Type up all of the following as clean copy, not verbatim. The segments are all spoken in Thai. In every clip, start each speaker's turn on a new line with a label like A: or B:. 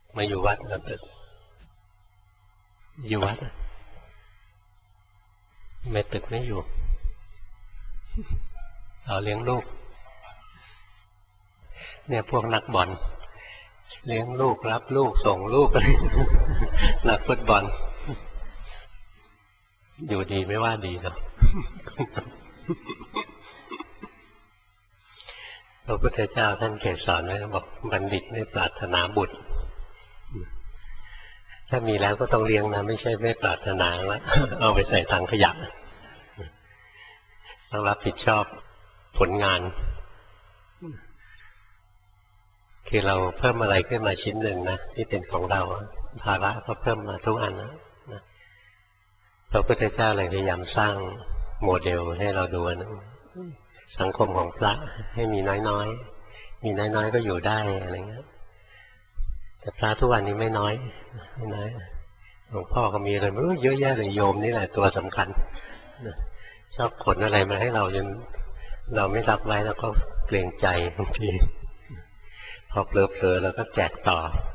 A: มาอยู่วัดนะตึกอยู่วัดไม่ตึกไม่อยู่เราเลี้ยงลูกเนี่ยพวกนักบอลเลี้ยงลูกรับลูกส่งลูกอะไรนักฟุตบอลอยู่ดีไม่ว่าดีเนาะพระพุทธเจ้าท่านเกศสอนไว้บอกบัณฑิตไม่ปรารถนาบุตรถ้ามีแล้วก็ต้องเลี้ยงนะไม่ใช่ไม่ปรารถนาแล้วเอาไปใส่ถังขยะต้องรับผิดชอบผลงานคือเราเพิ่มอะไรขึ้นมาชิ้นหนึ่งนะที่เป็นของเราภาระก็เพิ่มมาทุกอันนะพระพุทธเจ้าเลยพยายามสร้างโมเดลให้เราดูนะสังคมของพระให้มีน้อยๆมีน้อยๆก็อยู่ได้อะไรเงี้ยแต่พระทุกวันนี้ไม่น้อยหลวงพ่อก็มีอะไรไม่รู้เยอะแยะเลยโยมนี่แหละตัวสำคัญชอบขนอะไรมาให้เราจนเราไม่รับไว้แล้วก็เกรงใจบางทีพอเผลอๆเราก็แจกต่อ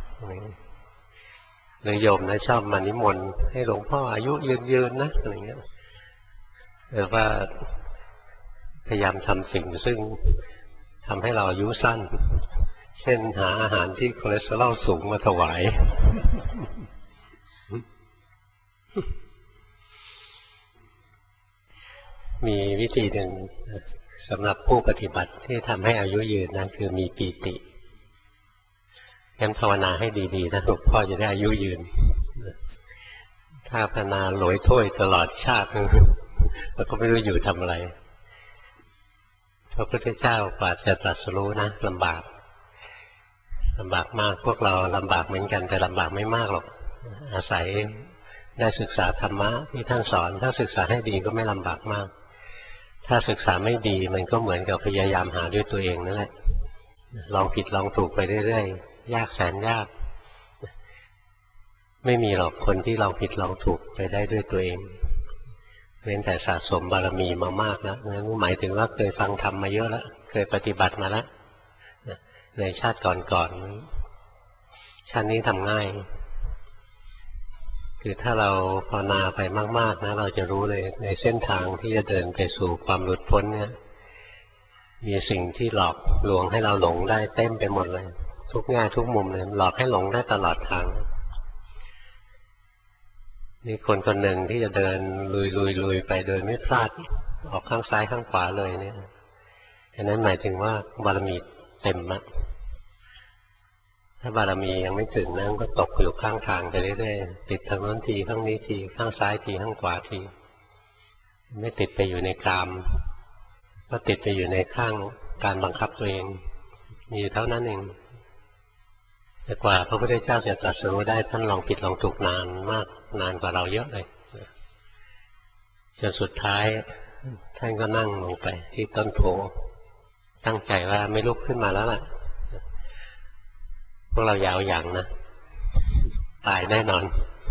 A: เลยโยมนะชอบมานิมนต์ให้หลวงพ่ออายุยืนๆนะอะไรเงี้ยหรือว่าพยายามทำสิ่งซึ่งทำให้เราอายุสั้นเช่นหาอาหารที่คอเลสเตอรอลสูงมาถวายมีวิธีหนึ่งสำหรับผู้ปฏิบัติที่ทำให้อายุยืนนะคือมีปีติงั้นภาวนาให้ดีๆนะหลวงพ่อจะได้อายุยืนถ้าภาวนาหลอยถ้วยตลอดชาติแล้วก็ไม่รู้อยู่ทำอะไรพระพุทธเจ้ากว่าจะตรัสรู้นะลำบากมากพวกเราลำบากเหมือนกันแต่ลำบากไม่มากหรอกอาศัยได้ศึกษาธรรมะที่ท่านสอนถ้าศึกษาให้ดีก็ไม่ลำบากมากถ้าศึกษาไม่ดีมันก็เหมือนกับพยายามหาด้วยตัวเองนั่นแหละลองผิดลองถูกไปเรื่อยๆยากแสนยากไม่มีหรอกคนที่ลองผิดลองถูกไปได้ด้วยตัวเองเว้นแต่สะสมบารมีมามากแล้วนั่นหมายถึงว่าเคยฟังธรรมมาเยอะแล้วเคยปฏิบัติมาแล้วในชาติก่อนชาตินี้ทำง่ายคือถ้าเราภาวนาไปมากๆนะเราจะรู้เลยในเส้นทางที่จะเดินไปสู่ความหลุดพ้นเนี่ยมีสิ่งที่หลอกลวงให้เราหลงได้เต็มไปหมดเลยทุกแง่ทุกมุมเลยหลอกให้หลงได้ตลอดทางนี่คนหนึ่งที่จะเดินลุยไปเดินไม่พลาดออกข้างซ้ายข้างขวาเลยเนี่ยอันนั้นหมายถึงว่าบารมีเต็มละถ้าบารมียังไม่ถึงนั่นก็ตกอยู่ข้างทางไปเรื่อยๆติดทางโน้นทีข้างนี้ทีข้างซ้ายทีข้างขวาทีไม่ติดไปอยู่ในกามก็ติดไปอยู่ในข้างการบังคับตัวเองมีเท่านั้นเองแต่กว่าพระพุทธเจ้าจะตรัสรู้ได้ท่านลองผิดลองถูกนานมากนานกว่าเราเยอะเลยจนสุดท้ายท่านก็นั่งลงไปที่ต้นโพตั้งใจว่าไม่ลุกขึ้นมาแล้วล่ะพวกเรายาวอย่างนะตายแน่นอน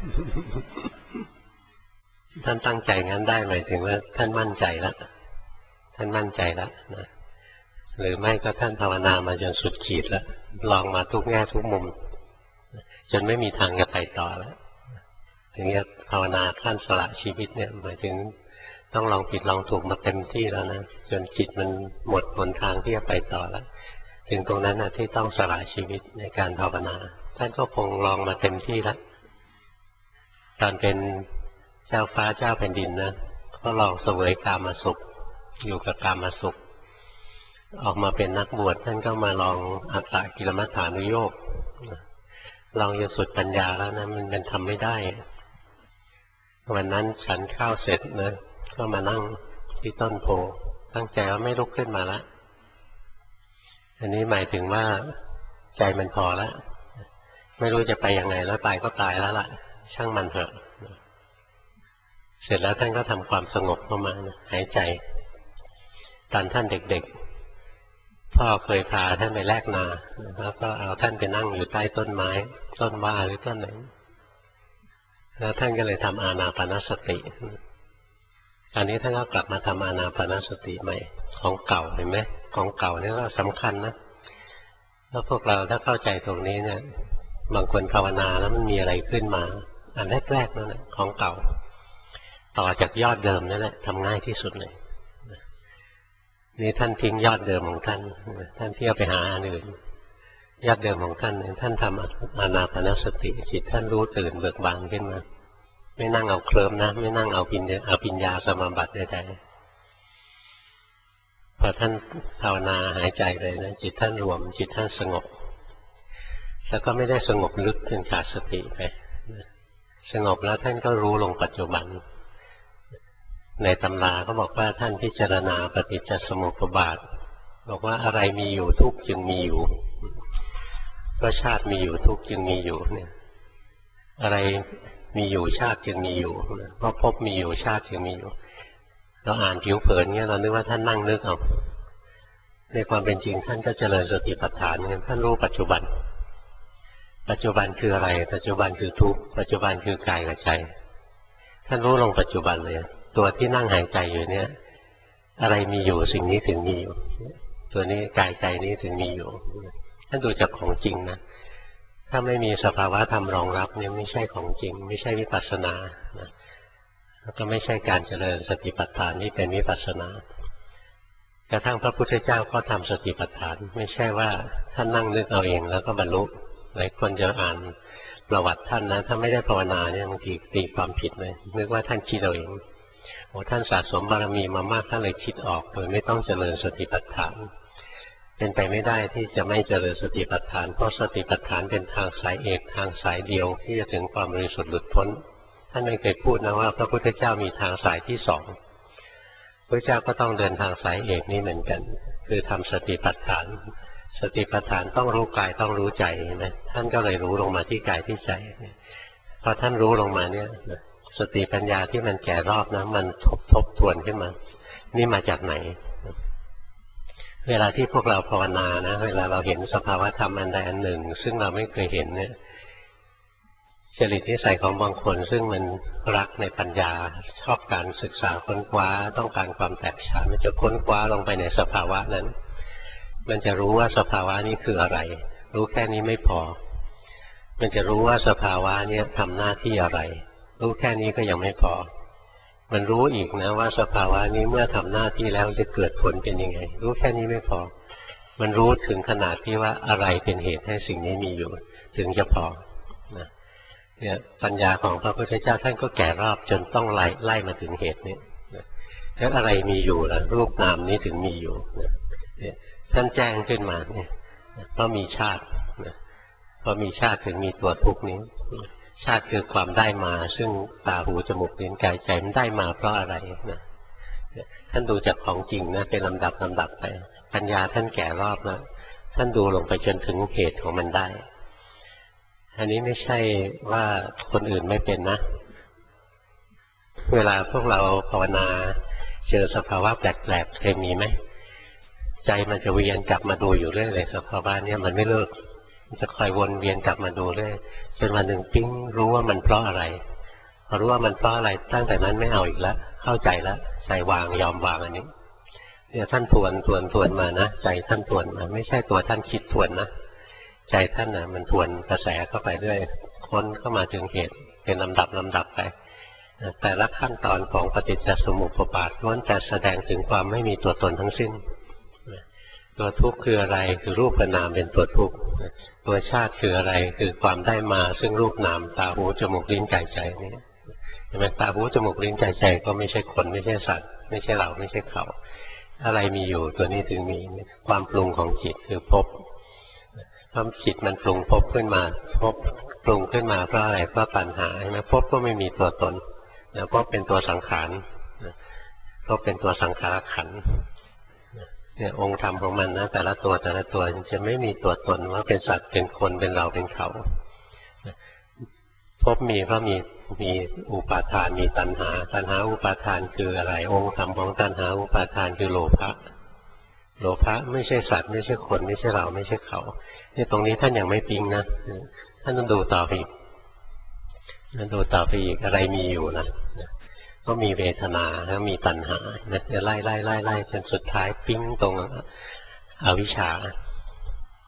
A: ท่านตั้งใจงั้นได้หมายถึงว่าท่านมั่นใจแล้วนะหรือไม่ก็ท่านภาวนามาจนสุดขีดแล้วลองมาทุกแง่ทุกมุมจนไม่มีทางจะไปต่อแล้วถึงจะภาวนาขั้นสละชีวิตเนี่ยหมายถึงต้องลองผิดลองถูกมาเต็มที่แล้วนะจนจิตมันหมดหนทางที่จะไปต่อแล้วถึงตรงนั้นนะที่ต้องสละชีวิตในการภาวนาท่านก็คงลองมาเต็มที่แล้วตอนเป็นเจ้าฟ้าเจ้าแผ่นดินนะก็ลองเสวยกามสุขอยู่กับกามสุขออกมาเป็นนักบวชท่านก็มาลองอัตตกิลมัฏฐานุโยคลองจนสุดปัญญาแล้วนะมันทำไม่ได้วันนั้นฉันข้าวเสร็จนะก็มานั่งที่ต้นโพตั้งใจว่าไม่ลุกขึ้นมาละอันนี้หมายถึงว่าใจมันพอแล้วไม่รู้จะไปยังไงแล้วตายก็ตายแล้วล่ะช่างมันเถอะเสร็จแล้วท่านก็ทำความสงบเข้ามาหายใจตอนท่านเด็กๆพ่อเคยพาท่านไปแลกนาแล้วก็เอาท่านไปนั่งอยู่ใต้ต้นไม้ต้นว่าหรือต้นไหนแล้วท่านก็เลยทำอานาปานสติอันนี้ท่านก็กลับมาทำอานาปานสติใหม่ของเก่าเห็นไหมของเก่านี่ก็สำคัญนะแล้วพวกเราถ้าเข้าใจตรงนี้เนี่ยบางคนภาวนาแล้วมันมีอะไรขึ้นมาอันแรกๆนั่นแหละของเก่าต่อจากยอดเดิมนั่นแหละทำง่ายที่สุดเลยนี่ท่านทิ้งยอดเดิมของท่านท่านเที่ยวไปหาอันอื่นยอดเดิมของท่านท่านทำอานาปานสติจิตท่านรู้ตื่นเบิกบานขึ้นมาไม่นั่งเอาเคลิ้มนะไม่นั่งเอาปัญญาสมาบัติใดๆพอท่านภาวนาหายใจเลยนะจิตท่านรวมจิตท่านสงบแล้วก็ไม่ได้สงบลึกจนขาดสติไปสงบแล้วท่านก็รู้ลงปัจจุบันในตำราก็บอกว่าท่านพิจารณาปฏิจจสมุปบาทบอกว่าอะไรมีอยู่ทุกข์จึงมีอยู่ก็ชาติมีอยู่ทุกข์จึงมีอยู่เนี่ยอะไรมีอยู่ชาติจึงมีอยู่เพราะภพมีอยู่ชาติจึงมีอยู่เราอ่านผิวเผินเงี้ยเรานึกว่าท่านนั่งนึกเอาในความเป็นจริงท่านก็เจริญสติปัฏฐานเนี่ยท่านรู้ปัจจุบันปัจจุบันคืออะไรปัจจุบันคือทุกข์ปัจจุบันคือกายกับใจท่านรู้ลงปัจจุบันเลยตัวที่นั่งหายใจอยู่เนี่ยอะไรมีอยู่สิ่งนี้ถึงมีอยู่ตัวนี้กายใจนี้ถึงมีอยู่ท่านดูจากของจริงนะถ้าไม่มีสภาวะธรรมรองรับเนี่ยไม่ใช่ของจริงไม่ใช่วิปัสสนานะแล้วก็ไม่ใช่การเจริญสติปัฏฐานที่เป็นวิปัสสนากระทั่งพระพุทธเจ้าก็ทำสติปัฏฐานไม่ใช่ว่าท่านนั่งนึกเอาเองแล้วก็บรรลุหลายคนจะอ่านประวัติท่านนะถ้าไม่ได้ภาวนาเนี่ยบางทีตีความผิดเลยนึกว่าท่านคิดเอาเองโอ้ท่านสะสมบารมีมามากท่านเลยคิดออกโดยไม่ต้องเจริญสติปัฏฐานเป็นไปไม่ได้ที่จะไม่เจริญสติปัฏฐานเพราะสติปัฏฐานเป็นทางสายเอกทางสายเดียวที่จะถึงความบริสุทธิ์หลุดพ้นท่านไม่เคยพูดนะว่าพระพุทธเจ้ามีทางสายที่สองพระเจ้าก็ต้องเดินทางสายเอกนี้เหมือนกันคือทำสติปัฏฐานสติปัฏฐานต้องรู้กายต้องรู้ใจนะท่านก็เลยรู้ลงมาที่กายที่ใจพอท่านรู้ลงมาเนี่ยสติปัญญาที่มันแก่รอบนะมันทบทวนขึ้นมานี่มาจากไหนเวลาที่พวกเราภาวนานะเวลาเราเห็นสภาวะธรรมอันใดอันหนึ่งซึ่งเราไม่เคยเห็นเนี่ยจริตนิสัยของบางคนซึ่งมันรักในปัญญาชอบการศึกษาค้นคว้าต้องการความแตกฉานมันจะค้นคว้าลงไปในสภาวะนั้นมันจะรู้ว่าสภาวะนี้คืออะไรรู้แค่นี้ไม่พอมันจะรู้ว่าสภาวะนี้ทำหน้าที่อะไรรู้แค่นี้ก็ยังไม่พอมันรู้อีกนะว่าสภาวะนี้เมื่อทำหน้าที่แล้วจะเกิดผลเป็นยังไงรู้แค่นี้ไม่พอมันรู้ถึงขนาดที่ว่าอะไรเป็นเหตุให้สิ่งนี้มีอยู่ถึงจะพอนะเนี่ยปัญญาของพระพุทธเจ้าท่านก็แก่รอบจนต้องไล่มาถึงเหตุนี้แล้วอะไรมีอยู่ล่ะรูปนามนี้ถึงมีอยู่เนี่ยท่านแจ้งขึ้นมาเนี่ยเพราะมีชาติเพราะมีชาติถึงมีตัวทุกข์นี้ชาติคือความได้มาซึ่งตาหูจมูกลิ้นกายใจมันได้มาเพราะอะไรนะท่านดูจากของจริงนะเป็นลำดับไปปัญญาท่านแก่รอบนะท่านดูลงไปจนถึงเหตุของมันได้อันนี้ไม่ใช่ว่าคนอื่นไม่เป็นนะเวลาพวกเราภาวนาเจอสภาวะแปลกๆเคยมีไหมใจมันจะเวียนกลับมาดูอยู่เรื่อยเลยสภาวะนี้มันไม่เลิกมันจะคอยวนเวียนกลับมาดูเรื่อยจนวันหนึ่งปิ๊งรู้ว่ามันเพราะอะไรพอรู้ว่ามันเพราะอะไรตั้งแต่นั้นไม่เอาอีกแล้วเข้าใจแล้วใจวางยอมวางอันนี้เนี่ยท่านทวนมานะใจท่านทวนมาไม่ใช่ตัวท่านคิดทวนนะใจท่านนะมันทวนกระแสเข้าไปเรื่อยค้นเข้ามาถึงเหตุเป็นลำดับไปแต่ละขั้นตอนของปฏิจจสมุปบาทล้วนแต่แสดงถึงความไม่มีตัวตนทั้งสิ้นตัวทุกข์คืออะไรคือรูปกับนามเป็นตัวทุกข์ตัวชาติคืออะไรคือความได้มาซึ่งรูปนามตาหูจมูกลิ้นกายใจนี่เห็นไหมตาหูจมูกลิ้นกายใจก็ไม่ใช่คนไม่ใช่สัตว์ไม่ใช่เราไม่ใช่เขาอะไรมีอยู่ตัวนี้ถึงมีความปรุงของจิตคือภพความจิตมันปรุงภพขึ้นมาภพปรุงขึ้นมาเพราะอะไรเพราะตัณหาใช่ไหมภพก็ไม่มีตัวตนแล้วภพเป็นตัวสังขารภพเป็นตัวสังขารขันธ์เนี่ยองค์ธรรมของมันนะแต่ละตัวจะไม่มีตัวตนว่าเป็นสัตว์เป็นคนเป็นเราเป็นเขาภพมีเพราะมีอุปาทานมีตัณหาอุปาทานคืออะไรองค์ธรรมของตัณหาอุปาทานคือโลภะไม่ใช่สัตว์ไม่ใช่คนไม่ใช่เราไม่ใช่เขาเนี่ยตรงนี้ท่านยังไม่ปิ๊งนะท่านต้องดูต่อไปอีกอะไรมีอยู่นะก็มีเวทนาแล้วมีตัณหาจะไล่จนสุดท้ายปิ๊งตรงอวิชชา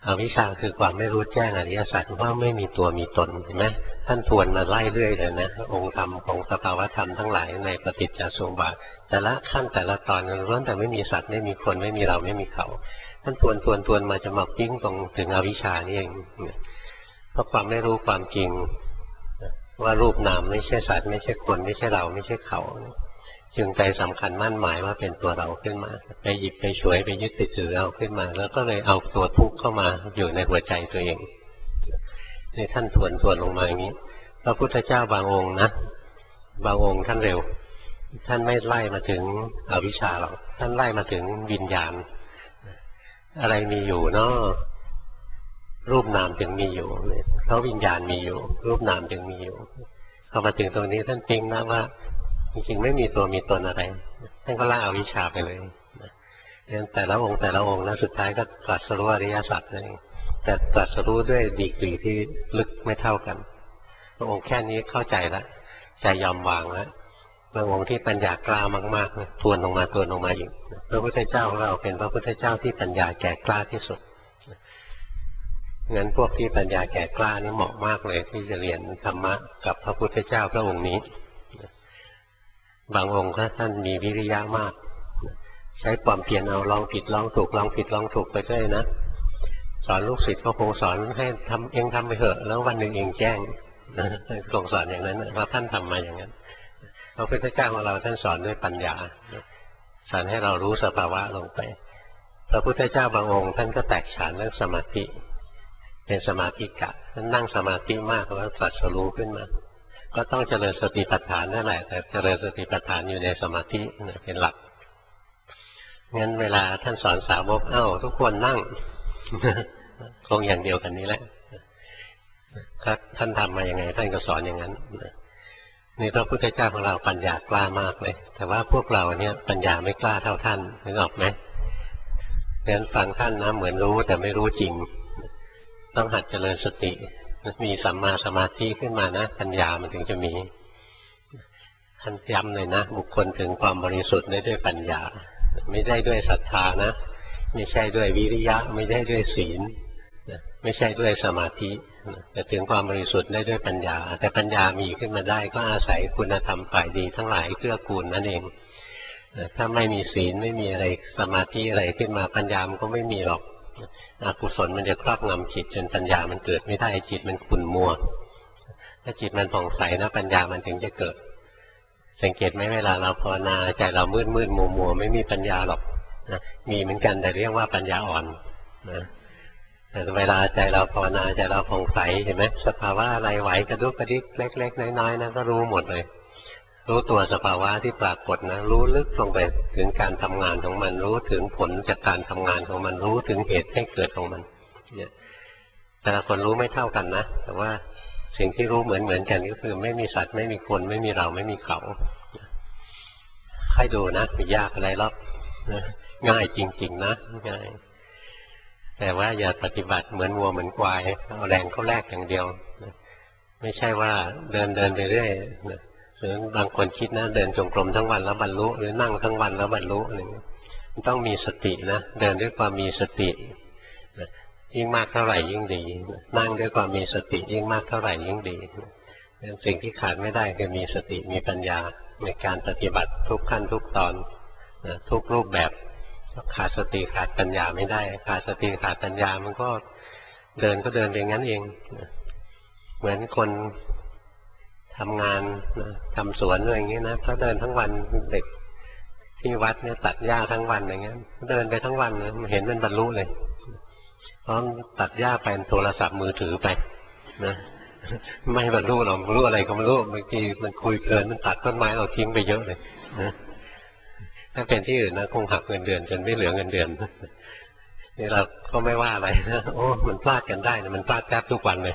A: อวิชชาคือความไม่รู้แจ้งอริยสัจว่าไม่มีตัวมีตนเห็นไหมท่านทวนมาไล่เรื่อยเลยนะองค์ธรรมของสภาวธรรมทั้งหลายในปฏิจจสมุปบาทแต่ละขั้นแต่ละตอนนั้นล้วนแต่ไม่มีสัตว์ไม่มีคนไม่มีเราไม่มีเขาท่านทวนมาจะมาปิ้งตรงถึงอวิชชานี่เองเพราะความไม่รู้ความจริงว่ารูปนามไม่ใช่สัตว์ไม่ใช่คนไม่ใช่เราไม่ใช่เขาจึงไปสำคัญมั่นหมายว่าเป็นตัวเราขึ้นมาไปหยิบไปฉวยไปยึดติดถือเอาขึ้นมาแล้วก็เลยเอาตัวทุกข์เข้ามาอยู่ในหัวใจตัวเองนี่ท่านทวนลงมาอย่างนี้พระพุทธเจ้าบางองค์นะบางองค์ท่านเร็วท่านไม่ไล่มาถึงอวิชชาหรอกท่านไล่มาถึงวิญญาณอะไรมีอยู่เนาะรูปนามจึงมีอยู่เพราะวิญญาณมีอยู่รูปนามจึงมีอยู่พอมาถึงตรงนี้ท่านปิ๊งนะว่าจริงๆไม่มีตัวมีตนอะไรท่านก็ละอวิชชาไปเลยงั้นแต่ละองค์นะสุดท้ายก็ตรัสรู้อริยสัจนั่นเองแต่ตรัสรู้ด้วยดีกรีที่ลึกไม่เท่ากันพระองค์แค่นี้เข้าใจแล้วใจยอมวางแล้วพระองค์ที่ปัญญากล้ามากๆทวนลงมาอีกพระพุทธเจ้าของเราเป็นพระพุทธเจ้าที่ปัญญาแก่กล้าที่สุดงั้นพวกที่ปัญญาแก่กล้านี่เหมาะมากเลยที่จะเรียนธรรมะกับพระพุทธเจ้าพระองค์นี้บางองค์ท่านมีวิริยะมากใช้ความเพียรเอาลองผิดลองถูกลองผิดลองถูกไปเรื่อยนะสอนลูกศิษย์ก็คงสอนให้ทำไปเถอะแล้ววันหนึ่งเองแจ้งคงสอนอย่างนั้นเพราะท่านทำมาอย่างนั้นพระพุทธเจ้าของเราท่านสอนด้วยปัญญาสอนให้เรารู้สภาวะลงไปพระพุทธเจ้าบางองค์ท่านก็แตกฉานเรื่องสมาธิเป็นสมาธิกะท่านนั่งสมาธิมากแล้วตรัสรู้ขึ้นมาก็ต้องเจริญสติปัฏฐานนั่นแหละแต่เจริญสติปัฏฐานอยู่ในสมาธิเป็นหลักงั้นเวลาท่านสอนสาวกทุกคนนั่งคงอย่างเดียวกันนี้แหละท่านทำมาอย่างไงท่านก็สอนอย่างนั้นนี่พระพุทธเจ้าของเราปัญญากล้ามากเลยแต่ว่าพวกเราเนี่ยปัญญาไม่กล้าเท่าท่านนึกออกไหมงั้นฟังท่านนะเหมือนรู้แต่ไม่รู้จริงต้องหัดเจริญสติมีสัมมาสมาธิขึ้นมานะปัญญามันถึงจะมีท่านย้ำเลยนะบุคคลถึงความบริสุทธิ์ได้ด้วยปัญญาไม่ได้ด้วยศรัทธานะไม่ใช่ด้วยวิริยะไม่ได้ด้วยศีลไม่ใช่ด้วยสมาธิแต่ถึงความบริสุทธิ์ได้ด้วยปัญญาแต่ปัญญามีขึ้นมาได้ก็อาศัยคุณธรรมฝ่ายดีทั้งหลายเกื้อกูลนั่นเองถ้าไม่มีศีลไม่มีอะไรสมาธิอะไรขึ้นมาปัญญามันก็ไม่มีหรอกอกุศลมันจะครอบงำจิตจนปัญญามันเกิดไม่ได้จิตมันขุ่นมัวถ้าจิตมันผ่องใสนะปัญญามันถึงจะเกิดสังเกตไหมเวลาเราภาวนาใจเรามืดมัวไม่มีปัญญาหรอกนะมีเหมือนกันแต่เรียกว่าปัญญาอ่อนนะแต่เวลาใจเราภาวนาใจเราผ่องใสเห็นไหมสภาวะอะไรไหวกระดุกกระดิกเล็กๆน้อยๆนะก็รู้หมดเลยรู้ตัวสภาวะที่ปรากฏนะรู้ลึกลงไปถึงการทำงานของมันรู้ถึงผลจากการทำงานของมันรู้ถึงเหตุให้เกิดของมันเนี่ยแต่ละคนรู้ไม่เท่ากันนะแต่ว่าสิ่งที่รู้เหมือนกันก็คือไม่มีสัตว์ไม่มีคนไม่มีเราไม่มีเขาให้ดูนะไม่ยากอะไรหรอกง่ายจริงๆนะง่ายแต่ว่าอย่าปฏิบัติเหมือนวัวเหมือนควายเอาแรงเข้าแลกอย่างเดียวไม่ใช่ว่าเดินไปเรื่อยหรือบางคนคิดนะเดินจงกรมทั้งวันแล้วบรรลุหรือนั่งทั้งวันแล้วบรรลุอะไรอย่างนี้มันต้องมีสตินะเดินด้วยความมีสติยิ่งมากเท่าไหร่ยิ่งดีนั่งด้วยความมีสติยิ่งมากเท่าไหร่ยิ่งดีสิ่งที่ขาดไม่ได้คือมีสติมีปัญญาในการปฏิบัติทุกขั้นทุกตอนทุกรูปแบบขาดสติขาดปัญญาไม่ได้ขาดสติขาดปัญญามันก็เดินไปงั้นเองเหมือนคนทำงานทำสวนอะไรอย่างนี้นะเขาเดินทั้งวันเด็กที่วัดเนี่ยตัดหญ้าทั้งวันอย่างเงี้ยเดินไปทั้งวันนะเห็นมันบรรลุเลยเพราะตัดหญ้าไปโทรศัพท์มือถือไปนะไม่บรรลุหรอกรู้อะไรก็ไม่รู้บางทีมันคุยเพลินมันตัดต้นไม้เราทิ้งไปเยอะเลยนะถ้าเป็นที่อื่นนะคงหักเงินเดือนจนไม่เหลือเงินเดือนนี่เราก็ไม่ว่าอะไรนะโอ้มันพลาดกันได้นะมันพลาดแทบทุกวันเลย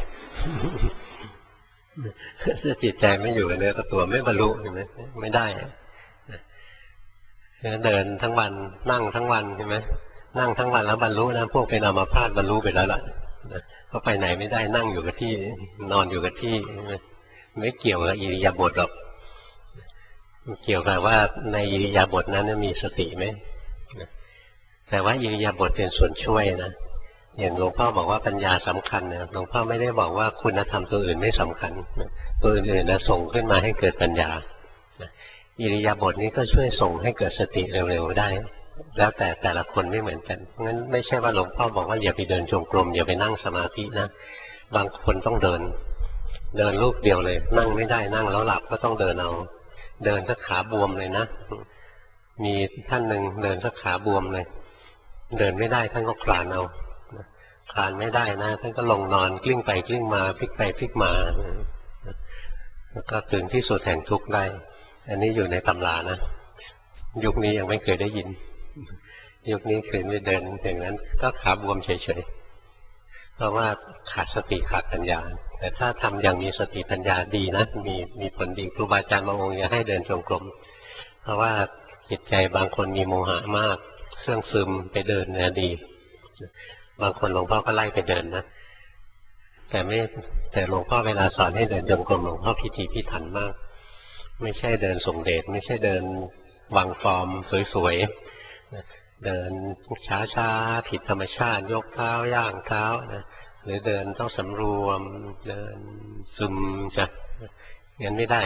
A: ถ้าจิตใจไม่อยู่กับเนื้อกับตัวไม่บรรลุใช่ไหมไม่ได้เดินทั้งวันนั่งทั้งวันใช่ไหมนั่งทั้งวันแล้วบรรลุนะพวกเป็นอัมพาตบรรลุไปแล้วล่ะเขาไปไหนไม่ได้นั่งอยู่กับที่นอนอยู่กับที่ไม่เกี่ยวกับอิริยาบถหรอกเกี่ยวกับว่าในอิริยาบถนั้นมีสติไหมแต่ว่าอิริยาบถเป็นส่วนช่วยนะอย่างหลวงพ่อบอกว่าปัญญาสำคัญเนี่ยหลวงพ่อไม่ได้บอกว่าคุณธรรมตัวอื่นไม่สำคัญตัวอื่นๆนะส่งขึ้นมาให้เกิดปัญญาอิริยาบถนี้ก็ช่วยส่งให้เกิดสติเร็วๆได้แล้วแต่ละคนไม่เหมือนกันงั้นไม่ใช่ว่าหลวงพ่อบอกว่าอย่าไปเดินจงกรมอย่าไปนั่งสมาธินะบางคนต้องเดินรูปเดียวเลยนั่งไม่ได้นั่งแล้วหลับก็ต้องเดินเอาเดินสักขาบวมเลยนะมีท่านหนึ่งเดินสักขาบวมเลยเดินไม่ได้ท่านก็คลานเอาคลานไม่ได้นะท่านก็ลงนอนกลิ้งไปกลิ้งมาพลิกไปพลิกมาแล้วก็ถึงที่สุดแห่งทุกข์ได้อันนี้อยู่ในตำรานะยุคนี้ยังไม่เคยได้ยินยุคนี้คืนไปเดินอย่างนั้นก็ขาบวมเฉยๆเพราะว่าขาดสติขาดปัญญาแต่ถ้าทำอย่างมีสติปัญญาดีนะมีผลดีครูบาอาจารย์บางองค์จะให้เดินจงกรมเพราะว่าจิตใจบางคนมีโมหะมากเครื่องซึมไปเดินเนี่ยดีบางคนหลวงพ่อก็ไล่ไปเดินนะแต่หลวงพ่อเวลาสอนให้เดินจงกรมหลวงพ่อพิถีพิถันมากไม่ใช่เดินส่งเดชไม่ใช่เดินวางฟอร์มสวยๆเดินช้าๆผิดธรรมชาติยกเท้าย่างเท้านะหรือเดินต้องสำรวมเดินซึมจะงั้นไม่ได้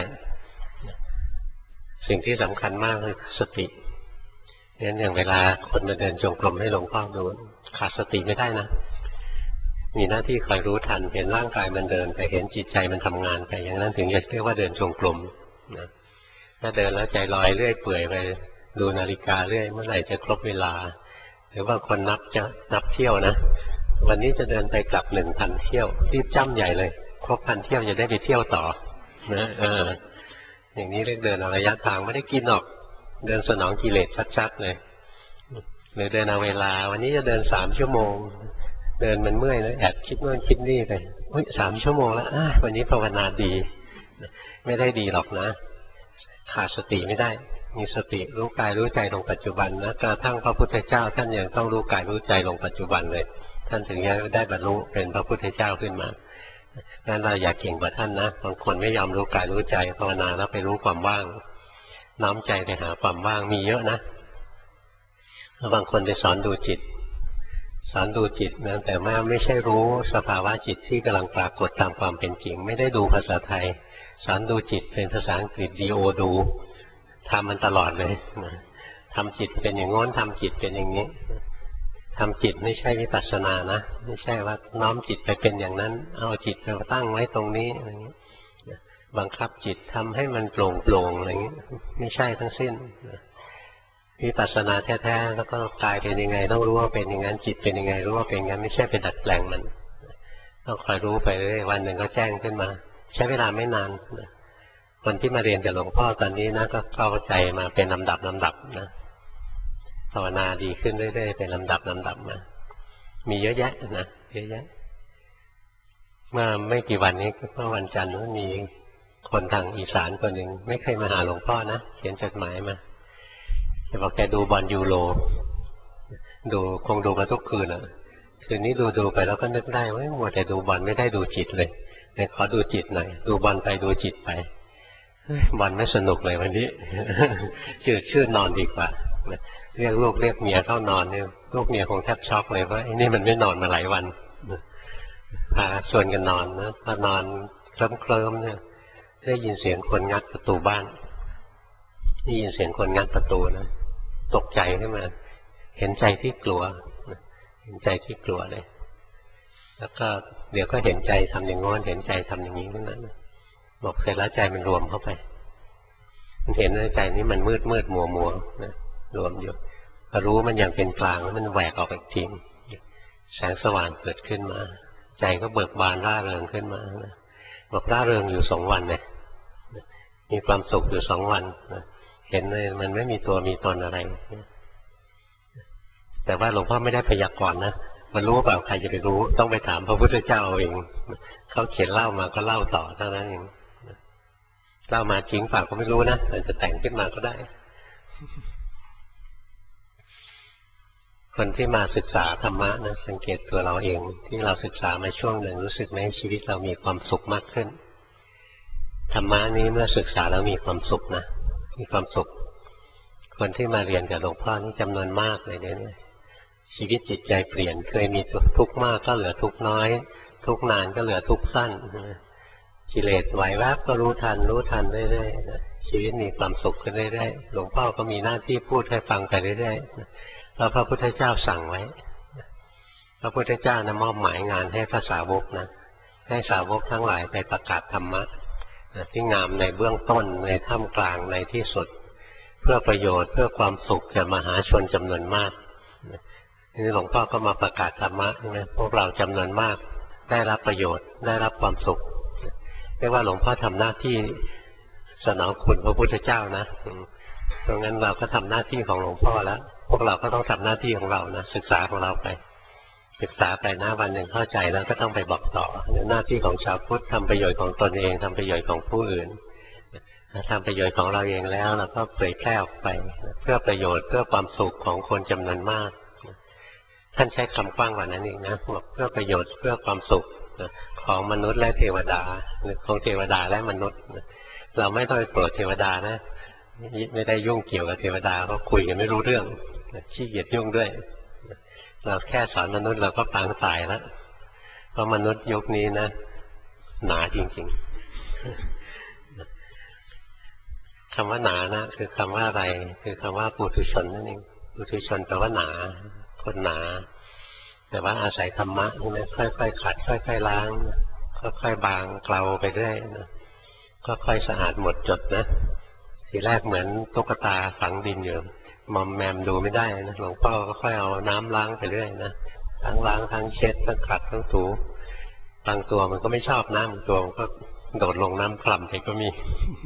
A: สิ่งที่สำคัญมากคือสติงั้นอย่างเวลาคนมาเดินจงกรมให้หลวงพ่อดูขาดสติไม่ได้นะมีหน้าที่คอยรู้ทันเห็นร่างกายมันเดินแต่เห็นจิตใจมันทำงานไปอย่างนั้นถึงจะเรียกว่าเดินจงกรมนะถ้าเดินแล้วใจลอยเรื่อยเปื่อยไปดูนาฬิกาเรื่อยเมื่อไหร่จะครบเวลาหรือว่าคนนับเที่ยวนะวันนี้จะเดินไปกลับ 1,000 เที่ยวรีบจ้ำใหญ่เลยครบ 1,000 เที่ยวจะได้ไปเที่ยวต่อนะอย่างนี้เรียกเดินระยะทางไม่ได้กินหรอกเดินสนองกิเลสชัดๆเลยหรือเดินเอาเวลาวันนี้จะเดิน3 ชั่วโมงเดินมันเมื่อยแล้วแอบคิดโน่นคิดนี่ไป3 ชั่วโมงแล้ววันนี้ภาวนาดีไม่ได้ดีหรอกนะขาดสติไม่ได้มีสติรู้กายรู้ใจลงปัจจุบันนะกระทั่งพระพุทธเจ้าท่านยังต้องรู้กายรู้ใจลงปัจจุบันเลยท่านถึงจะได้บรรลุเป็นพระพุทธเจ้าขึ้นมางั้นเราอยากเก่งกว่าท่านนะบางคนไม่ยอมรู้กายรู้ใจภาวนาแล้วไปรู้ความว่างน้อมใจไปหาความว่างมีเยอะนะบางคนไปสอนดูจิตนะแต่ไม่ใช่รู้สภาวะจิตที่กำลังปรากฏตามความเป็นจริงไม่ได้ดูภาษาไทยสอนดูจิตเป็นภาษาอังกฤษ DO ดูทำมันตลอดเลยทำจิตเป็นอย่างง้นทำจิตเป็นอย่างนี้ทำจิตไม่ใช่วิปัสสนานะไม่ใช่ว่าน้อมจิตไปเป็นอย่างนั้นเอาจิตไปตั้งไว้ตรงนี้อะไรอย่างนี้บังคับจิตทำให้มันโปร่งอะไรอย่างนี้ไม่ใช่ทั้งสิ้นวิปัสสนาแท้ๆแล้วก็กายเป็นยังไงต้องรู้ว่าเป็นอย่างนั้นจิตเป็นยังไงรู้ว่าเป็นอย่างนั้นไม่ใช่เป็นดัดแปลงมันต้องคอยรู้ไปเรื่อยวันหนึ่งก็แจ้งขึ้นมาใช้เวลาไม่นานคนที่มาเรียนกับหลวงพ่อตอนนี้นะก็เข้าใจมาเป็นลำดับนะภาวนาดีขึ้นเรื่อยๆเป็นลำดับมามีเยอะแยะนะเยอะแยะเมื่อไม่กี่วันนี้เมื่อวันจันทร์มีคนทางอีสานคนหนึ่งไม่เคยมาหาหลวงพ่อนะเขียนจดหมายมาจะบอกแกดูบอลยูโรคงดูมาทุกคืนอ่ะคืนนี้ดูไปแล้วก็นึกได้ว่ามัวแต่ดูบอลไม่ได้ดูจิตเลยแต่ขอดูจิตหน่อยดูบอลไปดูจิตไปบอลไม่สนุกเลยวันนี้ชื่อนอนดีกว่าเรียกลูกเรียกเมียเข้านอนเนี่ยลูกเมียคงแทบช็อกเลยว่าไอ้นี่มันไม่นอนมาหลายวันพาชวนกันนอนนะพอนอนเคลิ้มเนี่ยได้ยินเสียงคนงัดประตูบ้านได้ยินเสียงคนงัดประตูนะตกใจขึ้นมาเห็นใจที่กลัวเห็นใจที่กลัวเลยแล้วก็เดี๋ยวก็เห็นใจทำอย่างง้อนเห็นใจทำอย่างนี้ขึ้นมาบอกเสร็จแล้วใจมันรวมเข้าไปมันเห็นว่าใจนี้มันมืดมัวนะรวมอยู่พอรู้มันอย่างเป็นกลางแล้วมันแหวกออกอีกทีแสงสว่างเกิดขึ้นมาใจก็เบิกบานร่าเริงขึ้นมาบอกร่าเริงอยู่2 วันเนี่ยมีความสุขอยู่2 วันเห็นเลยมันไม่มีตัวมีตนอะไรแต่ว่าหลวงพ่อไม่ได้พยากรณ์นะมันรู้เปล่าใครจะไปรู้ต้องไปถามพระพุทธเจ้าเองเขาเขียนเล่ามาก็เล่าต่อเท่านั้นเองเล่ามาจริงเปล่าก็ไม่รู้นะแต่จะแต่งขึ้นมาก็ได้คนที่มาศึกษาธรรมะนะสังเกตตัวเราเองที่เราศึกษามาช่วงหนึ่งรู้สึกไหมชีวิตเรามีความสุขมากขึ้นธรรมะนี้เมื่อศึกษาแล้วมีความสุขนะมีความสุขคนที่มาเรียนกับหลวงพ่อนี่จำนวนมากเลยเนี่ยชีวิตจิตใจเปลี่ยนเคยมีทุกข์มากก็เหลือทุกข์น้อยทุกข์นานก็เหลือทุกข์สั้นกิเลสไหวแวบก็รู้ทันเรื่อยๆชีวิตมีความสุขขึ้นเรื่อยๆหลวงพ่อก็มีหน้าที่พูดให้ฟังไปเรื่อยๆแล้วพระพุทธเจ้าสั่งไว้พระพุทธเจ้านะมอบหมายงานให้พระสาวกนะให้สาวกทั้งหลายไปประกาศธรรมะที่งามในเบื้องต้นในท่ามกลางในที่สุดเพื่อประโยชน์เพื่อความสุขแก่มหาชนจำนวนมากนี่หลวงพ่อก็มาประกาศธรรมะนะพวกเราจำนวนมากได้รับประโยชน์ได้รับความสุขเรียกว่าหลวงพ่อทำหน้าที่สนองคุณพระพุทธเจ้านะเพราะงั้นเราก็ทำหน้าที่ของหลวงพ่อแล้วพวกเราก็ต้องทำหน้าที่ของเรานะศึกษาของเราไปศึกษาไปนะวันหนึ่งเข้าใจแล้วก็ต้องไปบอกต่อหน้าที่ของชาวพุทธทำประโยชน์ของตนเองทำประโยชน์ของผู้อื่นทำประโยชน์ของเราเองแล้วเราก็เผยแพร่ออกไปเพื่อประโยชน์เพื่อความสุขของคนจำนวนมากท่านใช้คำกว้างกว่านั้นอีกนะบอกเพื่อประโยชน์เพื่อความสุขของมนุษย์และเทวดาหรือของเทวดาและมนุษย์เราไม่ต้องไปโกรธเทวดานะไม่ได้ยุ่งเกี่ยวกับเทวดาเพราะคุยกันไม่รู้เรื่องขี้เกียจยุ่งด้วยเราแค่สอนมนุษย์เราก็ปางตายแล้วเพราะมนุษย์ยุคนี้นะหนาจริงๆคำว่าหนานะคือคำว่าอะไรคือคำว่าปุถุชนนั่นเองปุถุชนแปลว่าหนาคนหนาแต่ว่าอาศัยธรรมะใช่ไหมค่อยๆขัดค่อยๆล้างค่อยๆบางเกลาไปเรื่อยนะค่อยๆสะอาดหมดจดนะทีแรกเหมือนตุ๊กตาฝังดินอยู่มอมแมมดูไม่ได้นะหลวงพ่อก็ค่อยเอาน้ำล้างไปเรื่อยนะทั้งล้างทั้งเช็ดทั้งขัดทั้งถูบางตัวมันก็ไม่ชอบน้ำบางตัวมันก็โดดลงน้ำคล่ำไปก็มี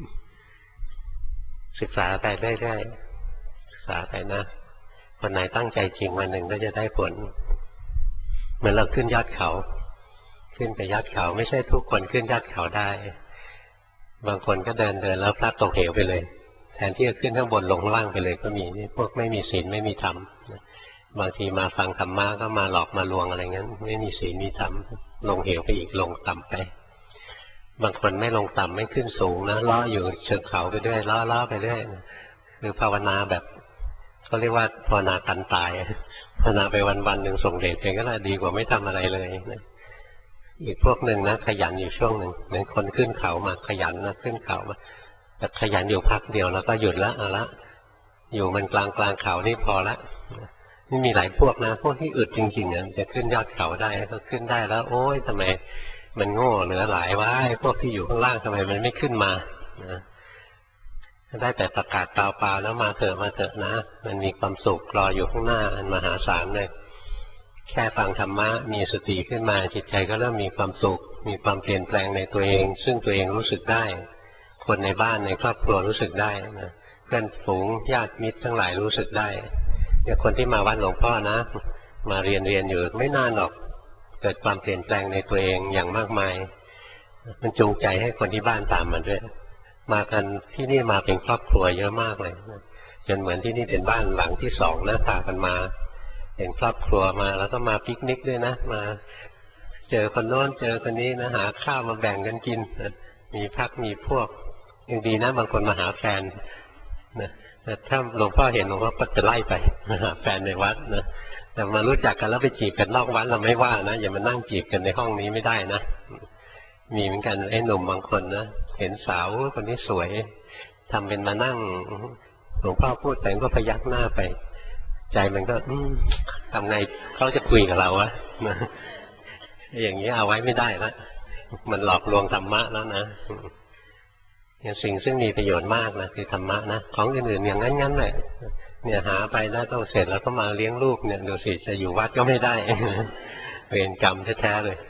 A: ศึกษาไปเรื่อยๆศึกษาไปนะคนไหนตั้งใจจริงวันหนึ่งก็จะได้ผลเหมือนเราขึ้นยอดเขาขึ้นไปยอดเขาไม่ใช่ทุกคนขึ้นยอดเขาได้บางคนก็เดินแล้วพลัดตกเหวไปเลยแทนที่จะขึ้นข้างบนลงข้างล่างไปเลยก็มีนี่พวกไม่มีศีลไม่มีธรรมบางทีมาฟังธรรมะก็มาหลอกมาลวงอะไรงั้นไม่มีศีลมีธรรมลงเหวไปอีกลงต่ำไปบางคนไม่ลงต่ำไม่ขึ้นสูงนะล้ออยู่เชิงเขาไปเรื่อยล้อไปเรื่อยคือภาวนาแบบเขาเรียกว่าภาวนากันตายภาวนาไปวันๆหนึ่งส่งเดชเองก็ได้ดีกว่าไม่ทำอะไรเลยนะอีกพวกหนึ่งนะขยันอยู่ช่วงหนึ่งเหมือนคนขึ้นเขามาขยันนะขึ้นเขามาแต่ขยันอยู่พักเดียวแล้วก็หยุดละเอาละอยู่มันกลางเขานี่พอละนี่มีหลายพวกนะพวกที่อึดจริงๆเนี่ยจะขึ้นยอดเขาได้ก็ขึ้นได้แล้วโอ๊ยทำไมมันโง่เหลือหลายวะพวกที่อยู่ข้างล่างทำไมมันไม่ขึ้นมานะได้แต่ประกาศเปล่าๆแล้วมาเถอะนะมันมีความสุขรออยู่ข้างหน้าอันมหาศาลเลยแค่ฟังธรรมะมีสติขึ้นมาจิตใจก็เริ่มมีความสุขมีความเปลี่ยนแปลงในตัวเองซึ่งตัวเองรู้สึกได้คนในบ้านในครอบครัวรู้สึกได้นะเพื่อนฝูงญาติมิตรทั้งหลายรู้สึกได้เนี่ยคนที่มาวัดหลวงพ่อนะมาเรียนอยู่ไม่นานหรอกเกิดความเปลี่ยนแปลงในตัวเองอย่างมากมายมันจูงใจให้คนที่บ้านตามมาด้วยมากันที่นี่มาเป็นครอบครัวเยอะมากเลยจนเหมือนที่นี่เป็นบ้านหลังที่สองนะพากันมาเป็นครอบครัวมาแล้วก็มาปิกนิกด้วยนะมาเจอคนโน้นเจอคนนี้นะหาข้าวมาแบ่งกันกินมีพักมีพวกยังดีนะบางคนมาหาแฟนนะแต่ถ้าหลวงพ่อเห็นหลวงพ่อก็จะไล่ไปหาแฟนในวัดนะแต่มารู้จักกันแล้วไปจีบกันนอกวัดเราไม่ว่านะอย่ามานั่งจีบกันในห้องนี้ไม่ได้นะมีเหมือนกันไอ้หนุ่มบางคนนะเห็นสาวคนนี้สวยทำเป็นมานั่งหลวงพ่อพูดแต่ก็พยักหน้าไปใจมันก็ทำไงเขาจะคุยกับเราวะอย่างนี้เอาไว้ไม่ได้ละมันหลอกลวงธรรมะแล้วนะสิ่งซึ่งมีประโยชน์มากนะคือธรรมะนะของอื่นๆอย่างนั้นๆแหละเนี่ยหาไปแล้วต้องเสร็จแล้วก็มาเลี้ยงลูกเนี่ยดูสิจะอยู่วัดก็ไม่ได้เวรกรรมแท้ๆเลย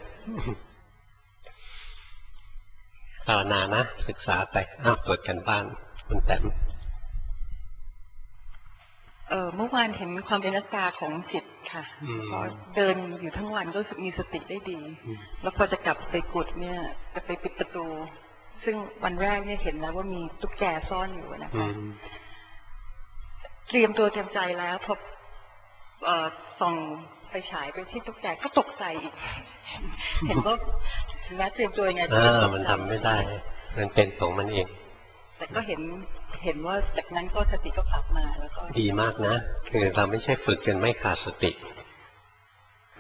A: ภาวนานะศึกษาไปตรวจกันบ้านคุณแต้ม
B: เมื่อวานเห็นความเป็นนักตาของจิตค่ะพอเดินอยู่ทั้งวันก็รู้สึกมีสติได้ดีแล้วพอจะกลับไปกุฏเนี่ยจะไปปิดประตูซึ่งวันแรกเนี่ยเห็นแล้วว่ามีตุ๊กแกซ่อนอยู่นะคะเตรียมตัวเตรียมใจแล้วพอส่องไปฉายไปที่ตุ๊กแกก็ตกใจอีกเห็นว่าถึงแม้เตรียมตัวยังไง
A: มันทำไม่ได้มันเป็นของมันเอง
B: แต่ก็เห็นว่าจากนั้นก็สติก็กลับมาแล้วก็
A: ดีมากนะคือเราไม่ใช่ฝึกจนไม่ขาดสติ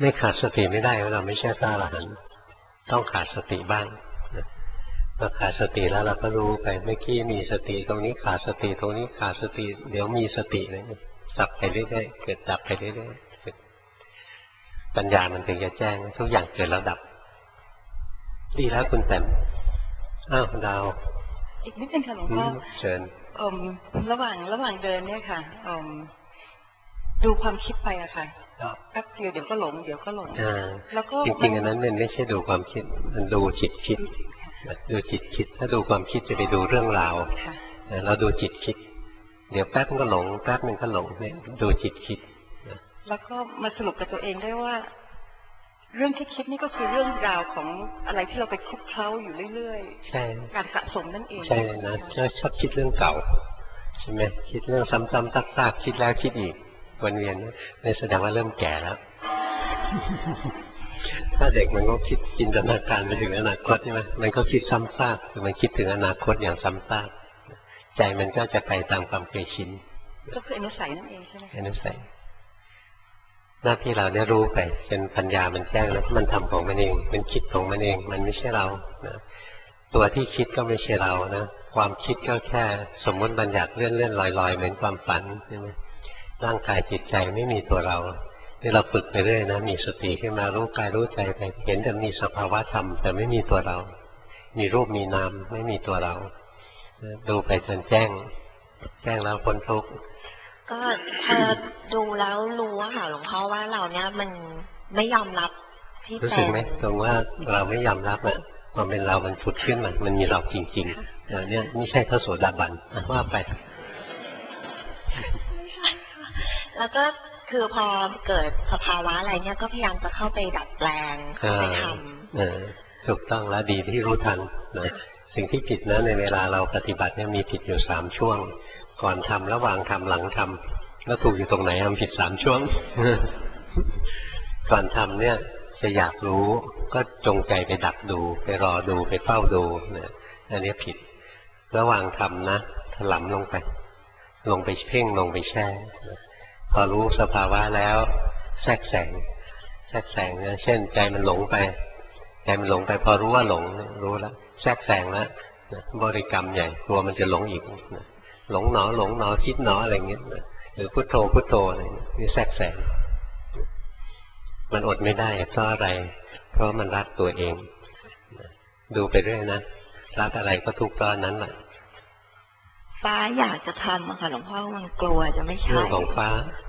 A: ไม่ขาดสติไม่ได้เราไม่ใช่พระอรหันต์ต้องขาดสติบ้างพอขาดสติแล้วเราก็รู้ไปเมื่อกี้มีสติตรงนี้ขาดสติตรงนี้ขาดสติเดี๋ยวมีสติเลยสับไปเรื่อยๆเกิดดับไปเรื่อยๆปัญญามันถึงจะแจ้งทุกอย่างเกิดแล้วดับดีแล้วคุณแต้มอ้าวดาว
B: อีกนิดนึงค่ะหลวงพ่อ
A: เชิญ
B: ระหว่างเดินเนี่ยค่ะดูความคิดไปอะค่ะแป๊บเดียวเดี๋ยวก็หลงแล้วก็
A: จริงๆอันนั้นมันไม่ใช่ดูความคิดมันดูจิตคิดดูจิตคิดถ้าดูความคิดจะไปดูเรื่องราวเราดูจิตคิดเดี๋ยวแป๊บนึงก็หลงแป๊บนึงก็หลงเนี่ยดูจิตคิด
B: แล้วก็มาสรุปกับตัวเองได้ว่าเรื่องที่คิดนี่ก็คือเรื่องราวของอะไรที่เราไปคลุกเคล้าอยู่เรื่อยๆ
A: ใช่
B: การสะสมนั่นเอง
A: ใช่นะชอบคิดเรื่องเก่าใช่ไหมคิดเรื่องซ้ำๆซากๆคิดแล้วคิดอีกวนเวียนนี่แสดงว่าเริ่มแก่แล้วถ้าเด็กมันก็คิดจินตนาการไปถึงอนาคตใช่ไหมมันก็คิดซ้ำซากคือมันคิดถึงอนาคตอย่างซ้ำซากใจมันก็จะไปตามความเคยชิน
B: ก็คืออนุสัยนั่นเองใช่ไหม
A: อนุสัยหน้าที่เราได้รู้ไปเป็นปัญญามันแจ้งแล้วมันทำของมันเองมันคิดของมันเองมันไม่ใช่เรานะตัวที่คิดก็ไม่ใช่เรานะความคิดก็แค่สมมติบัญญัติเลื่อนๆลอยๆเหมือนความฝันใช่ไหมร่างกายจิตใจไม่มีตัวเรานี่เราฝึกไปเรื่อยนะมีสติขึ้นมารู้กายรู้ใจไปเห็นแต่มีสภาวะธรรมแต่ไม่มีตัวเรามีรูปมีนามไม่มีตัวเราดูไปจนแจ้งแล้วพ้นทุกข์
C: ก็พอดูแล้วรู้ว่าค่ะหลวงพ่อว่าเราเนี้ยมันไม่ยอมรับที่เป็นรู้สึกไหม
A: ตรงว่าเราไม่ยอมรับอ่ะความเป็นเรามันผุดขึ้นมันมีเราจริงๆเนี่ยไม่ใช่พระโสดาบันว่าไป
C: แล้วก็คือพอเกิดสภาวะอะไรเนี่ยก็พยายามจะเข้าไปดัดแปลงเข้าไปท
A: ำถูกต้องแล้วดีที่รู้ทันนะสิ่งที่ผิดนะในเวลาเราปฏิบัติเนี่ยมีผิดอยู่3ช่วงก่อนทำระหว่างทำหลังทำแล้วถูกอยู่ตรงไหนมันผิด3ช่วง ก่อนทำเนี่ยจะอยากรู้ก็จงใจไปดักดูไปรอดูไปเฝ้าดูเนี่ยอันนี้ผิดระหว่างทำนะถลำลงไปเพ่งลงไปแช่พอรู้สภาวะแล้วแทรกแซงนะเช่นใจมันหลงไปพอรู้ว่าหลงรู้แล้วแทรกแซงแล้วบริกรรมใหญ่กลัวมันจะหลงอีกหลงหนอคิดหนออะไรเงี้ยหรือพุทโธอะไรนี่แทรกแซงมันอดไม่ได้เพราะอะไรเพราะมันรักตัวเองดูไปเรื่อยนะรักอะไรก็ทุกข์ตอนนั้นแหละ
C: ฟ้าอยากจะทำอะค่ะหลวงพ่อมันกลัวจะไม่ใช่
A: เรื่องของฟ้า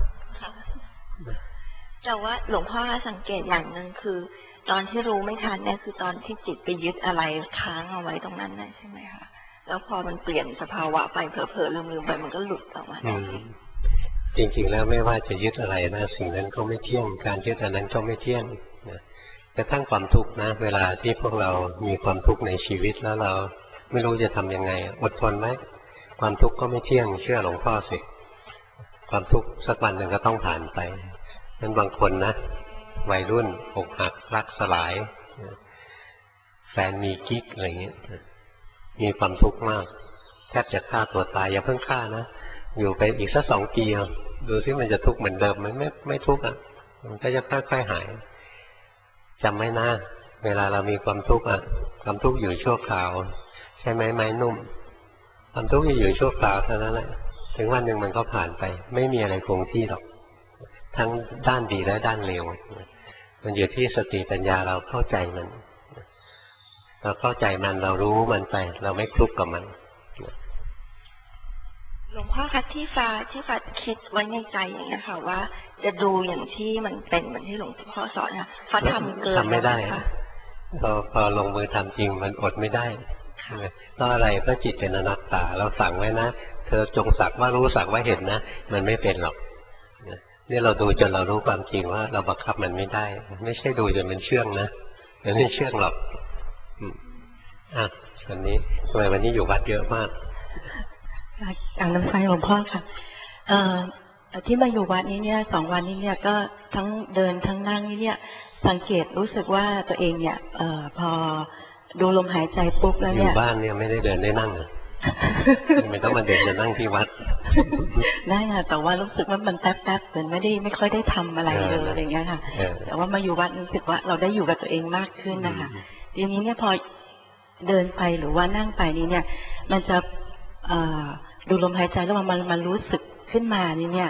C: แต่ว่าหลวงพ่อสังเกตอย่างหนึ่งคือตอนที่รู้ไม่ทันเนี่ยคือตอนที่จิตไปยึดอะไรค้างเอาไว้ตรงนั้นใช่ไหมคะแล้วพอมันเปลี่ยนสภาวะไปเผลอๆลืมไปมันก็หลุดออกมา
A: จริงๆแล้วไม่ว่าจะยึดอะไรนะสิ่งนั้นก็ไม่เที่ยงการยึดอันนั้นก็ไม่เที่ยงนะกระทั่งความทุกข์นะเวลาที่พวกเรามีความทุกข์ในชีวิตแล้วเราไม่รู้จะทำยังไงอดทนไหมความทุกข์ก็ไม่เที่ยงเชื่อหลวงพ่อสิความทุกข์สักวันหนึ่งก็ต้องผ่านไปนั้นบางคนนะวัยรุ่นอกหักรักสลายแฟนมีกิ๊กอะไรเงี้ยมีความทุกข์มากแทบจะฆ่าตัวตายอย่าเพิ่งฆ่านะอยู่ไปอีกสัก2 ปีดูซิมันจะทุกข์เหมือนเดิมไหมไม่ทุกข์อ่ะมันก็จะค่อยๆหายจำไว้นะเวลาเรามีความทุกข์ความทุกข์อยู่ชั่วคราวใช่ไหมไม้นุ่มความทุกข์อยู่ชั่วคราวเท่านั้นแหละถึงวันหนึ่งมันก็ผ่านไปไม่มีอะไรคงที่หรอกทั้งด้านดีและด้านเลวมันอยู่ที่สติปัญญาเราเข้าใจมันเราเข้าใจมันเรารู้มันไปเราไม่คลุกกับมัน
C: หลวงพ่อคะที่ฟ้าคิดไว้ในใจอย่างนี้ค่ะว่าจะดูอย่างที่มันเป็นเหมือนที่หลวงพ่อสอนค่ะเขาทำเกิน
A: ทำไม่ได้พอลงมือทำจริงมันอดไม่ได้เพราะอะไรเพราะจิตเป็นอนัตตาเราสั่งไว้นะเธอจงสักว่ารู้สักว่าเห็นนะมันไม่เป็นหรอกนี่เราดูจนเรารู้ความจริงว่าเราบังคับมันไม่ได้ไม่ใช่ดูจนมันเชื่องนะมันไม่เชื่องหรอกวันนี้ทำไมวันนี้อยู่วัดเยอะมาก
B: อย่างน้ำใจหลวงพ่อค่ะที่มาอยู่วัดนี้เนี่ย2 วันนี้เนี่ยก็ทั้งเดินทั้งนั่งนี่เนี่ยสังเกตรู้สึกว่าตัวเองเนี่ยพอดูลมหายใจปุ๊บแล้วเนี่ย
A: อยู่บ้านเนี่ยไม่ได้เดินได้นั่งไม่ต้องมาเดินจะนั่งที่วัด
B: ได้ค่ะแต่ว่ารู้สึกว่ามันแป๊บๆเหมือนไม่ค่อยได้ทำอะไรเลยอะไรเงี้ยค่ะแต่ว่ามาอยู่วัดรู้สึกว่าเราได้อยู่กับตัวเองมากขึ้นนะคะทีนี้เนี่ยพอเดินไปหรือว่านั่งไปนี่เนี่ยมันจะดูลมหายใจแล้วมันรู้สึกขึ้นมานี่เนี่ย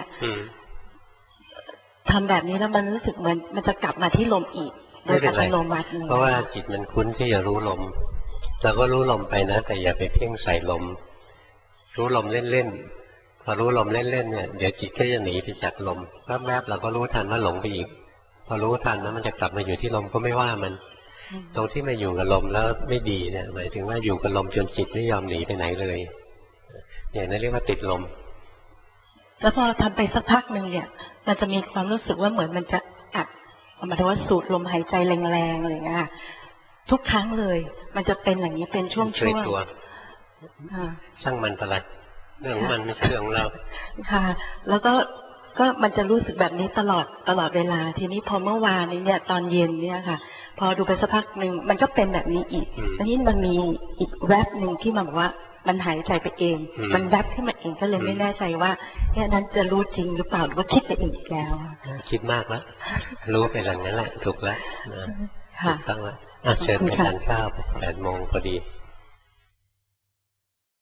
B: ทำแบบนี้แล้วมันรู้สึกเหมือนมันจะกลับมาที่ลมอีกโดยอัตโนมัติเลย
A: เพราะว่าจิตมันคุ้นที่จะรู้ลมเราก็รู้ลมไปนะแต่อย่าไปเพ่งใส่ลมรู้ลมเล่นๆพอรู้ลมเล่นๆเนี่ยเดี๋ยวจิตก็จะหนีไปจากลมแวบๆเราก็รู้ทันว่าหลงไปอีกพอรู้ทันนะมันจะกลับมาอยู่ที่ลมก็ไม่ว่ามันตรงที่มาอยู่กับลมแล้วไม่ดีเนี่ยหมายถึงว่าอยู่กับลมจนจิตไม่ยอมหนีไปไหนเลยอย่างนั้นเรียกว่าติดลม
B: แล้วพอทำไปสักพักหนึ่งเนี่ยมันจะมีความรู้สึกว่าเหมือนมันจะอัดหมายถึงว่าสูดลมหายใจแรงๆอะไรอย่างเงี้ยทุกครั้งเลยมันจะเป็นอย่างนี้เป็นช่วงๆช่
A: างมันอะไรเรื่องมันไม่ใช่เรื่องเรา
B: ค่ะแล้วก็มันจะรู้สึกแบบนี้ตลอดเวลาทีนี้พอเมื่อวานนี้เนี่ยตอนเย็นเนี่ยค่ะพอดูไปสักพักหนึ่งมันก็เป็นแบบนี้อีกแล้วนี่มันมีอีกแวบหนึ่งที่มันบอกว่ามันหายใจไปเองมันแวบขึ้นมาเองก็เลยไม่แน่ใจว่าเนี่ยนั้นจะรู้จริงหรือเปล่าหรือว่าคิดไปเองอีกแล้ว
A: คิดมากแล้วรู้ไปอย่างนั้นแหละถูกแล้วถูกต้องแล้วเชิญไปทานข้าว8 โมงพอดี